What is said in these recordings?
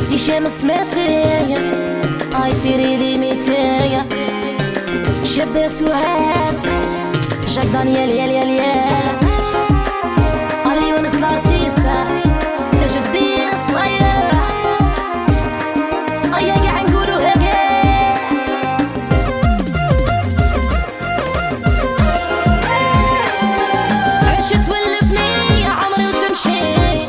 هشام سمعتي اي سيري لي ميتايا شاب سوهاد جاك دانيال يال يال يال علي يونس الارتيستا تجدي الصير ايا قاع نقولو هكا عشت ولفني يا عمري وتمشي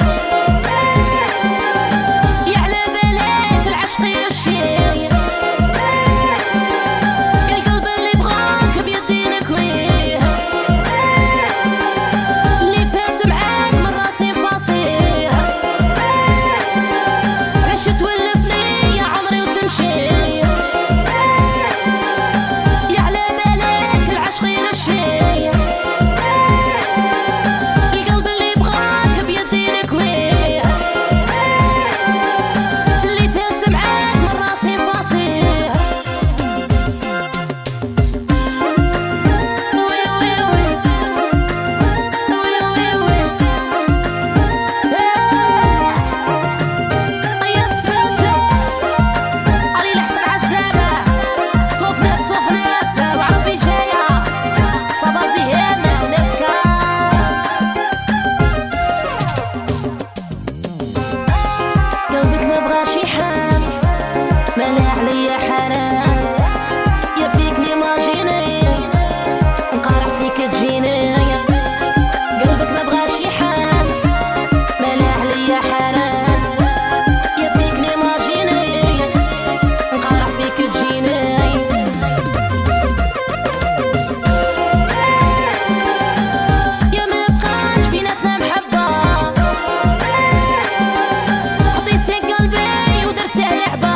مالح ليا حنان يا فيك لي ماجيني نقارع فيك تجيني قلبك ما بغاش يحان مالح ليا حنان يا فيك لي ماجيني نقارع فيك تجيني يا ما بقاش بيناتنا محبة خطيتي قلبي ودرتيه لعبة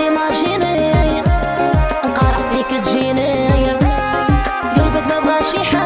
she